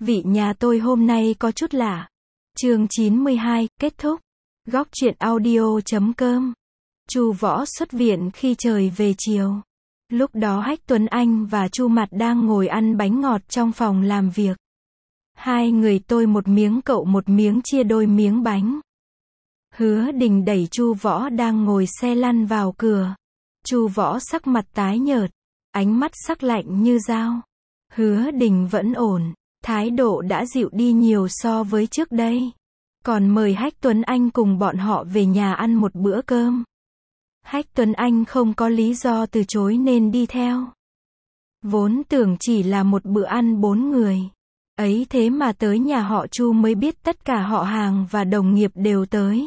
Vị nhà tôi hôm nay có chút lạ. Chương 92, kết thúc. Góc truyện audio.com. Chu Võ xuất viện khi trời về chiều. Lúc đó Hách Tuấn Anh và Chu Mạt đang ngồi ăn bánh ngọt trong phòng làm việc. Hai người tôi một miếng cậu một miếng chia đôi miếng bánh. Hứa Đình đẩy Chu Võ đang ngồi xe lăn vào cửa. Chu Võ sắc mặt tái nhợt, ánh mắt sắc lạnh như dao. Hứa Đình vẫn ổn, thái độ đã dịu đi nhiều so với trước đây. Còn mời Hách Tuấn Anh cùng bọn họ về nhà ăn một bữa cơm. Hách Tuấn Anh không có lý do từ chối nên đi theo. Vốn tưởng chỉ là một bữa ăn 4 người. Ấy thế mà tới nhà họ Chu mới biết tất cả họ hàng và đồng nghiệp đều tới.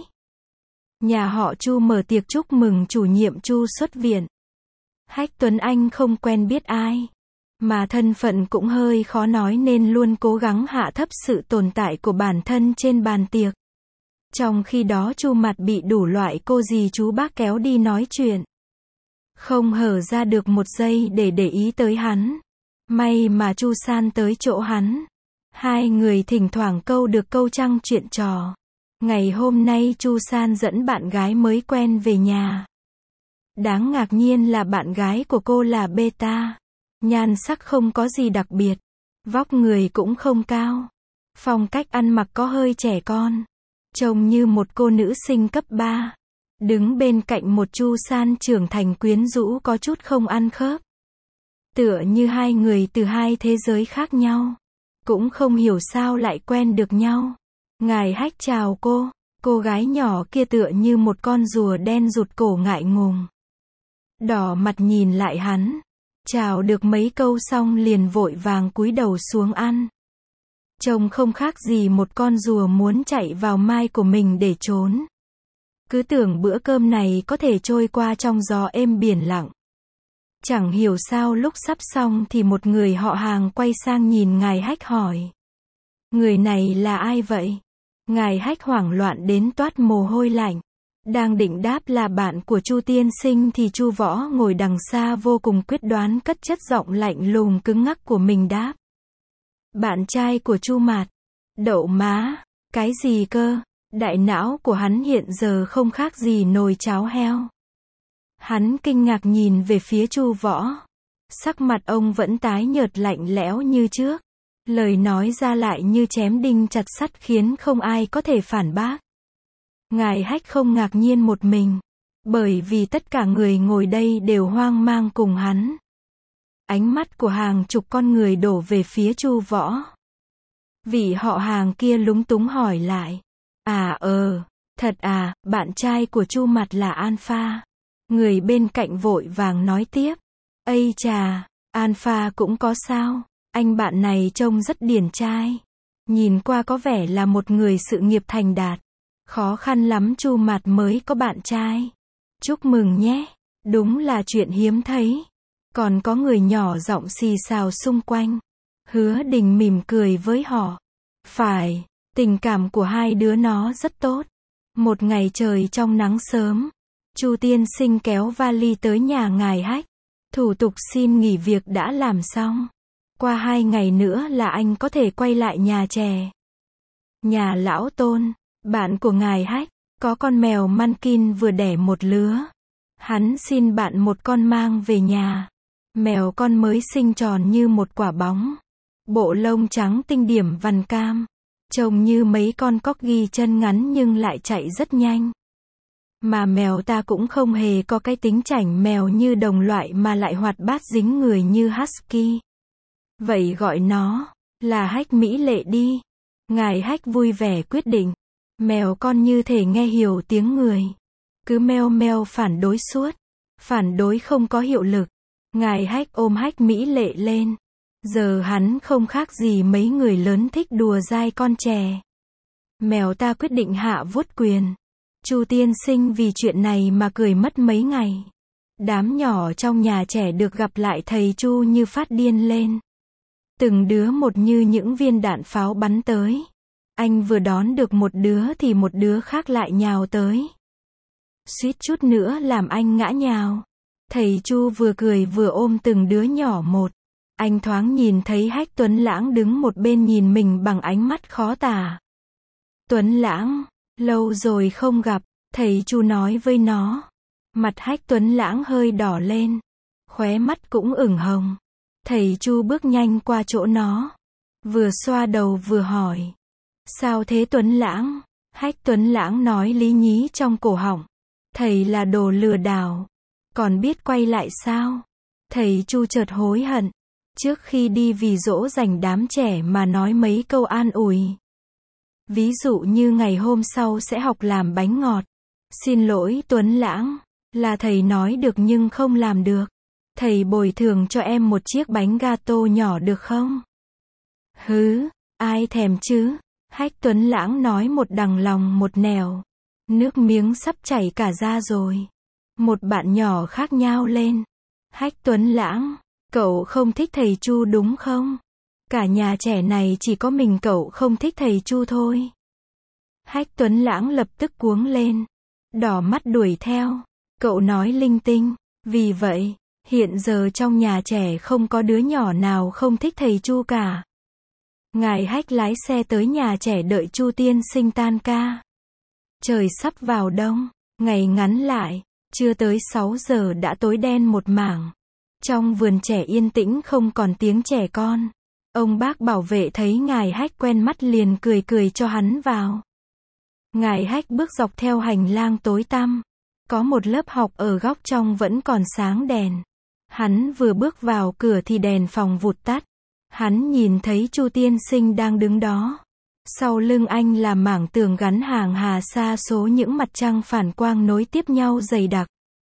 Nhà họ Chu mở tiệc chúc mừng chủ nhiệm Chu xuất viện. Hách Tuấn Anh không quen biết ai, mà thân phận cũng hơi khó nói nên luôn cố gắng hạ thấp sự tồn tại của bản thân trên bàn tiệc. Trong khi đó Chu Mạt bị đủ loại cô dì chú bác kéo đi nói chuyện. Không hở ra được một giây để ý tới hắn. May mà Chu San tới chỗ hắn. Hai người thỉnh thoảng câu được câu trăng chuyện trò. Ngày hôm nay Chu San dẫn bạn gái mới quen về nhà. Đáng ngạc nhiên là bạn gái của cô là Beta. Nhan sắc không có gì đặc biệt. Vóc người cũng không cao. Phong cách ăn mặc có hơi trẻ con. Trông như một cô nữ sinh cấp 3. Đứng bên cạnh một Chu San trưởng thành quyến rũ có chút không ăn khớp. Tựa như hai người từ hai thế giới khác nhau. Cũng không hiểu sao lại quen được nhau. Ngài Hách chào cô gái nhỏ kia tựa như một con rùa đen rụt cổ ngại ngùng. Đỏ mặt nhìn lại hắn. Chào được mấy câu xong liền vội vàng cúi đầu xuống ăn. Trông không khác gì một con rùa muốn chạy vào mai của mình để trốn. Cứ tưởng bữa cơm này có thể trôi qua trong gió êm biển lặng. Chẳng hiểu sao lúc sắp xong thì một người họ hàng quay sang nhìn ngài Hách hỏi. Người này là ai vậy? Ngài Hách hoảng loạn đến toát mồ hôi lạnh. Đang định đáp là bạn của Chu tiên sinh thì Chu Võ ngồi đằng xa vô cùng quyết đoán cất chất giọng lạnh lùng cứng ngắc của mình đáp. Bạn trai của Chu Mạt. Đậu má, cái gì cơ? Đại não của hắn hiện giờ không khác gì nồi cháo heo. Hắn kinh ngạc nhìn về phía Chu Võ. Sắc mặt ông vẫn tái nhợt lạnh lẽo như trước. Lời nói ra lại như chém đinh chặt sắt khiến không ai có thể phản bác. Ngài Hách không ngạc nhiên một mình. Bởi vì tất cả người ngồi đây đều hoang mang cùng hắn. Ánh mắt của hàng chục con người đổ về phía Chu Võ. Vị họ hàng kia lúng túng hỏi lại. Thật à, bạn trai của Chu Mạt là Alpha. Người bên cạnh vội vàng nói tiếp. Ây chà, Alpha cũng có sao? Anh bạn này trông rất điển trai. Nhìn qua có vẻ là một người sự nghiệp thành đạt. Khó khăn lắm Chu Mạt mới có bạn trai. Chúc mừng nhé. Đúng là chuyện hiếm thấy. Còn có người nhỏ giọng xì xào xung quanh. Hứa Đình mỉm cười với họ. Phải, tình cảm của hai đứa nó rất tốt. Một ngày trời trong nắng sớm, Chu tiên sinh kéo vali tới nhà ngài Hách. Thủ tục xin nghỉ việc đã làm xong. Qua 2 ngày nữa là anh có thể quay lại nhà chè. Nhà lão Tôn, bạn của ngài Hách, có con mèo Munkin vừa đẻ một lứa. Hắn xin bạn một con mang về nhà. Mèo con mới sinh tròn như một quả bóng. Bộ lông trắng tinh điểm vằn cam. Trông như mấy con corgi chân ngắn nhưng lại chạy rất nhanh. Mà mèo ta cũng không hề có cái tính chảnh mèo như đồng loại mà lại hoạt bát dính người như husky. Vậy gọi nó là Hách mỹ lệ đi. Ngài Hách vui vẻ quyết định. Mèo con như thể nghe hiểu tiếng người. Cứ meo meo phản đối suốt. Phản đối không có hiệu lực. Ngài Hách ôm Hách mỹ lệ lên. Giờ hắn không khác gì mấy người lớn thích đùa dai con trẻ. Mèo ta quyết định hạ vuốt quyền. Chu tiên sinh vì chuyện này mà cười mất mấy ngày. Đám nhỏ trong nhà trẻ được gặp lại thầy Chu như phát điên lên. Từng đứa một như những viên đạn pháo bắn tới. Anh vừa đón được một đứa thì một đứa khác lại nhào tới. Suýt chút nữa làm anh ngã nhào. Thầy Chu vừa cười vừa ôm từng đứa nhỏ một. Anh thoáng nhìn thấy Hách Tuấn Lãng đứng một bên nhìn mình bằng ánh mắt khó tả. Tuấn Lãng, lâu rồi không gặp, thầy Chu nói với nó. Mặt Hách Tuấn Lãng hơi đỏ lên, khóe mắt cũng ửng hồng. Thầy Chu bước nhanh qua chỗ nó, vừa xoa đầu vừa hỏi. Sao thế Tuấn Lãng? Hách Tuấn Lãng nói lý nhí trong cổ họng. Thầy là đồ lừa đảo, còn biết quay lại sao? Thầy Chu chợt hối hận, trước khi đi vì dỗ dành đám trẻ mà nói mấy câu an ủi. Ví dụ như ngày hôm sau sẽ học làm bánh ngọt. Xin lỗi Tuấn Lãng, là thầy nói được nhưng không làm được. Thầy bồi thường cho em một chiếc bánh gato nhỏ được không? Hứ, ai thèm chứ? Hách Tuấn Lãng nói một đằng lòng một nẻo. Nước miếng sắp chảy cả ra rồi. Một bạn nhỏ khác nhao lên. Hách Tuấn Lãng, cậu không thích thầy Chu đúng không? Cả nhà trẻ này chỉ có mình cậu không thích thầy Chu thôi. Hách Tuấn Lãng lập tức cuống lên, đỏ mắt đuổi theo. Cậu nói linh tinh. Vì vậy, hiện giờ trong nhà trẻ không có đứa nhỏ nào không thích thầy Chu cả. Ngài Hách lái xe tới nhà trẻ đợi Chu tiên sinh tan ca. Trời sắp vào đông, ngày ngắn lại, chưa tới 6 giờ đã tối đen một mảng. Trong vườn trẻ yên tĩnh không còn tiếng trẻ con. Ông bác bảo vệ thấy ngài Hách quen mắt liền cười cười cho hắn vào. Ngài Hách bước dọc theo hành lang tối tăm. Có một lớp học ở góc trong vẫn còn sáng đèn. Hắn vừa bước vào cửa thì đèn phòng vụt tắt. Hắn nhìn thấy Chu tiên sinh đang đứng đó. Sau lưng anh là mảng tường gắn hàng hà sa số những mặt trăng phản quang nối tiếp nhau dày đặc.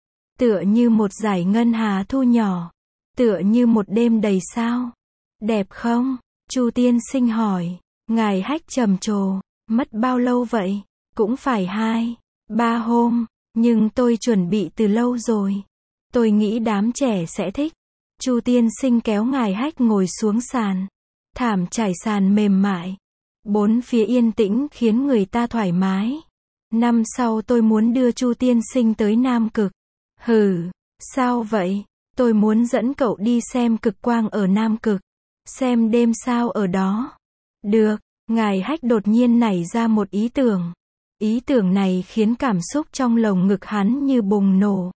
Tựa như một dải ngân hà thu nhỏ. Tựa như một đêm đầy sao. Đẹp không? Chu tiên sinh hỏi. Ngài Hách trầm trồ. Mất bao lâu vậy? Cũng phải 2-3 hôm. Nhưng tôi chuẩn bị từ lâu rồi. Tôi nghĩ đám trẻ sẽ thích. Chu tiên sinh kéo ngài Hách ngồi xuống sàn. Thảm trải sàn mềm mại. Bốn phía yên tĩnh khiến người ta thoải mái. Năm sau tôi muốn đưa Chu tiên sinh tới Nam Cực. Hừ, sao vậy? Tôi muốn dẫn cậu đi xem cực quang ở Nam Cực. Xem đêm sao ở đó. Được, ngài Hách đột nhiên nảy ra một ý tưởng. Ý tưởng này khiến cảm xúc trong lồng ngực hắn như bùng nổ.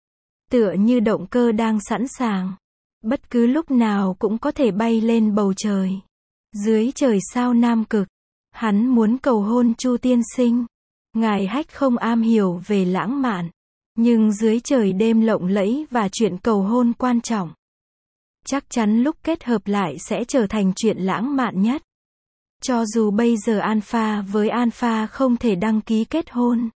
Tựa như động cơ đang sẵn sàng. Bất cứ lúc nào cũng có thể bay lên bầu trời. Dưới trời sao Nam Cực. Hắn muốn cầu hôn Chu tiên sinh. Ngài Hách không am hiểu về lãng mạn. Nhưng dưới trời đêm lộng lẫy và chuyện cầu hôn quan trọng. Chắc chắn lúc kết hợp lại sẽ trở thành chuyện lãng mạn nhất. Cho dù bây giờ Alpha với Alpha không thể đăng ký kết hôn.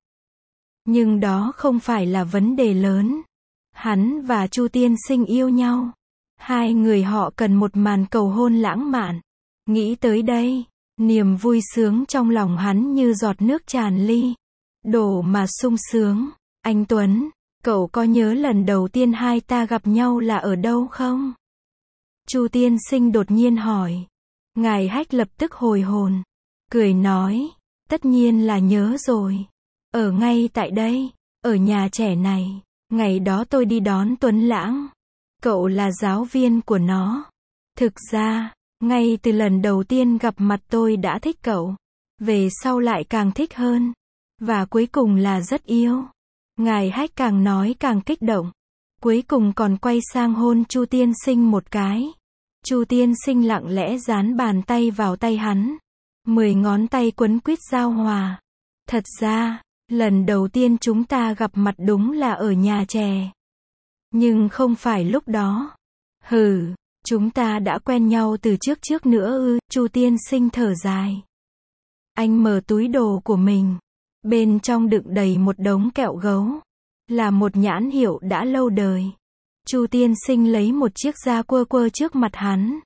Nhưng đó không phải là vấn đề lớn. Hắn và Chu tiên sinh yêu nhau. Hai người họ cần một màn cầu hôn lãng mạn. Nghĩ tới đây, niềm vui sướng trong lòng hắn như giọt nước tràn ly. Đổ mà sung sướng. Anh Tuấn, cậu có nhớ lần đầu tiên hai ta gặp nhau là ở đâu không? Chu tiên sinh đột nhiên hỏi. Ngài Hách lập tức hồi hồn. Cười nói. Tất nhiên là nhớ rồi. Ở ngay tại đây. Ở nhà trẻ này. Ngày đó tôi đi đón Tuấn Lãng. Cậu là giáo viên của nó. Thực ra, ngay từ lần đầu tiên gặp mặt tôi đã thích cậu. Về sau lại càng thích hơn. Và cuối cùng là rất yêu. Ngài Hách càng nói càng kích động. Cuối cùng còn quay sang hôn Chu tiên sinh một cái. Chu tiên sinh lặng lẽ dán bàn tay vào tay hắn. 10 ngón tay quấn quýt giao hòa. Thật ra, lần đầu tiên chúng ta gặp mặt đúng là ở nhà trẻ. Nhưng không phải lúc đó. Hừ, chúng ta đã quen nhau từ trước nữa ư? Chu tiên sinh thở dài. Anh mở túi đồ của mình. Bên trong đựng đầy một đống kẹo gấu. Là một nhãn hiệu đã lâu đời. Chu tiên sinh lấy một chiếc ra quơ quơ trước mặt hắn.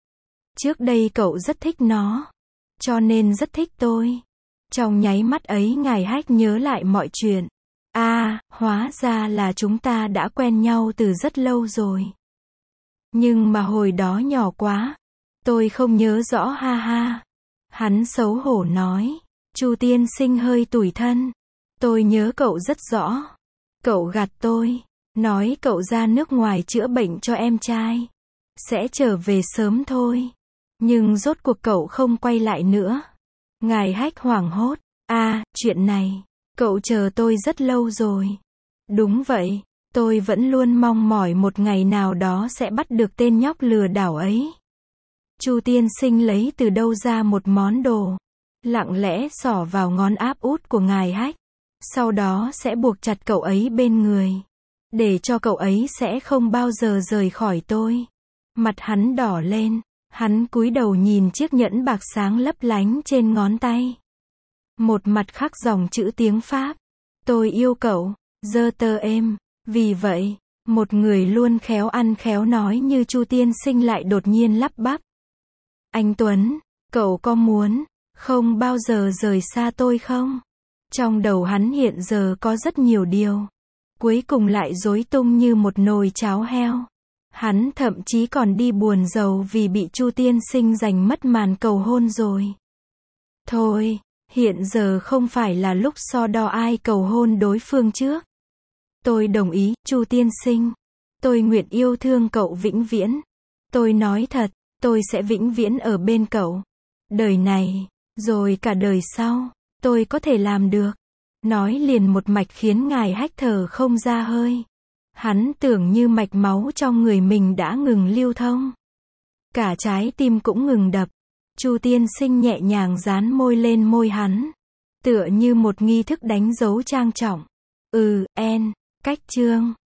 Trước đây cậu rất thích nó. Cho nên rất thích tôi. Trong nháy mắt ấy ngài Hách nhớ lại mọi chuyện. Hóa ra là chúng ta đã quen nhau từ rất lâu rồi. Nhưng mà hồi đó nhỏ quá. Tôi không nhớ rõ ha ha. Hắn xấu hổ nói. Chu tiên sinh hơi tủi thân. Tôi nhớ cậu rất rõ. Cậu gạt tôi. Nói cậu ra nước ngoài chữa bệnh cho em trai. sẽ trở về sớm thôi. Nhưng rốt cuộc cậu không quay lại nữa. Ngài Hách hoảng hốt. Chuyện này, cậu chờ tôi rất lâu rồi. Đúng vậy, tôi vẫn luôn mong mỏi một ngày nào đó sẽ bắt được tên nhóc lừa đảo ấy. Chu tiên sinh lấy từ đâu ra một món đồ, lặng lẽ xỏ vào ngón áp út của ngài Hách. Sau đó sẽ buộc chặt cậu ấy bên người, để cho cậu ấy sẽ không bao giờ rời khỏi tôi. Mặt hắn đỏ lên, hắn cúi đầu nhìn chiếc nhẫn bạc sáng lấp lánh trên ngón tay. Một mặt khắc dòng chữ tiếng Pháp. Tôi yêu cậu, giơ tơ êm. Vì vậy, một người luôn khéo ăn khéo nói như Chu tiên sinh lại đột nhiên lắp bắp. Anh Tuấn, cậu có muốn không bao giờ rời xa tôi không? Trong đầu hắn hiện giờ có rất nhiều điều. Cuối cùng lại rối tung như một nồi cháo heo. Hắn thậm chí còn đi buồn rầu vì bị Chu tiên sinh giành mất màn cầu hôn rồi. Thôi, hiện giờ không phải là lúc so đo ai cầu hôn đối phương trước. Tôi đồng ý, Chu tiên sinh. Tôi nguyện yêu thương cậu vĩnh viễn. Tôi nói thật, tôi sẽ vĩnh viễn ở bên cậu. Đời này, rồi cả đời sau, tôi có thể làm được. Nói liền một mạch khiến ngài Hách thở không ra hơi. Hắn tưởng như mạch máu trong người mình đã ngừng lưu thông. Cả trái tim cũng ngừng đập. Chu tiên sinh nhẹ nhàng dán môi lên môi hắn. Tựa như một nghi thức đánh dấu trang trọng. Cách chương.